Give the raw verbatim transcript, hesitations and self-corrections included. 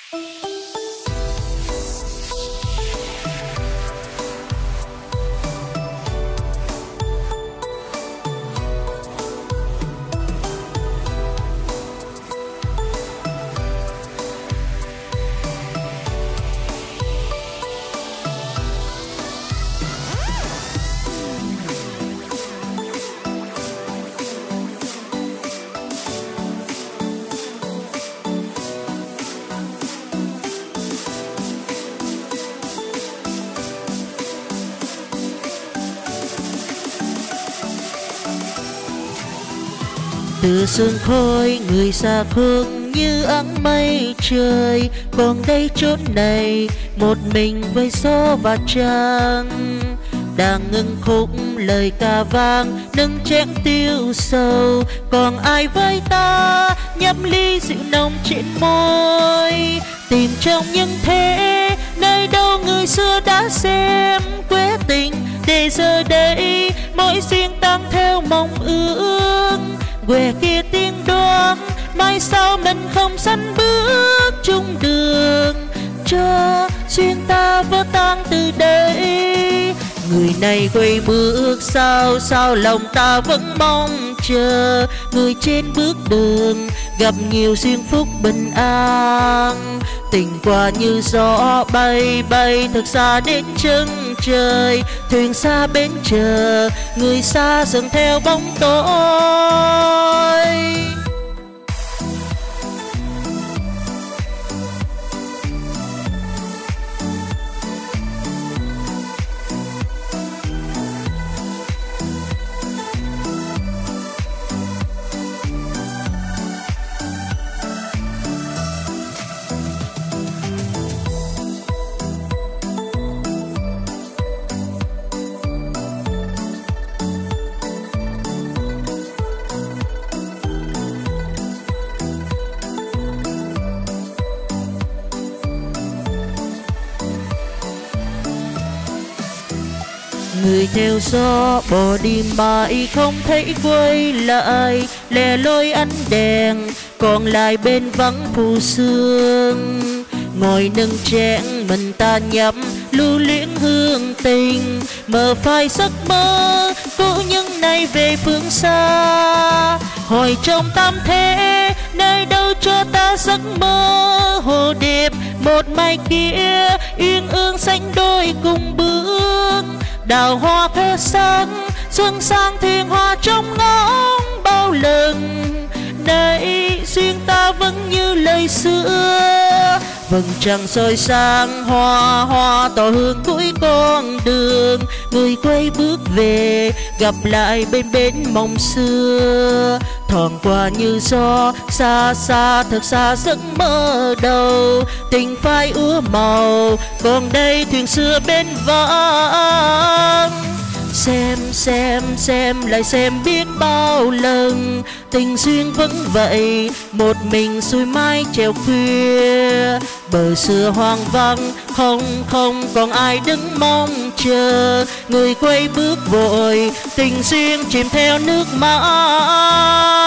Từ sương khói người xa phương như áng mây trời, còn đây chốn này một mình với gió và trăng. Đang ngưng khúc lời ca vang nâng chén tiêu sầu, còn ai với ta nhấp ly rượu nồng trên môi. Tìm trong những thế nơi đâu người xưa đã xem quê tình, để giờ đây mỗi riêng tăng theo mong ước. Quê kia tiếng đoán mai sau mình không sánh bước chung đường, cho duyên ta vỡ tan từ đây. Người này quay bước sao sao lòng ta vẫn mong chờ, người trên bước đường gặp nhiều duyên phúc bình an. Tình qua như gió bay bay thực xa đến chân trời, thuyền xa bến chờ người xa dần theo bóng tối. Người theo gió bỏ đi mãi không thấy quay lại, lẻ loi ánh đèn còn lại bên vắng phù sương. Ngồi nâng chén mình ta nhắm lưu luyến hương tình, mơ phai giấc mơ cũ những nay về phương xa. Hỏi trong tam thế nơi đâu cho ta giấc mơ hồ điệp, một mai kia yên ương xanh đôi cùng bước. Đào hoa thơ sáng xuân sang thiên hoa trong ngóng bao lần, nay duyên ta vẫn như lời xưa. Vầng trăng soi sáng hoa hoa tỏ hương cuối con đường, người quay bước về gặp lại bên bến mộng xưa. Thoảng qua như gió xa xa thật xa giấc mơ đầu, tình phai úa màu còn đây thuyền xưa bên vắng. Xem xem xem lại xem biết bao lần, tình duyên vẫn vậy một mình xuôi mái trèo khuya. Bờ xưa hoang vắng không không còn ai đứng mong chờ, người quay bước vội tình duyên chìm theo nước mắt.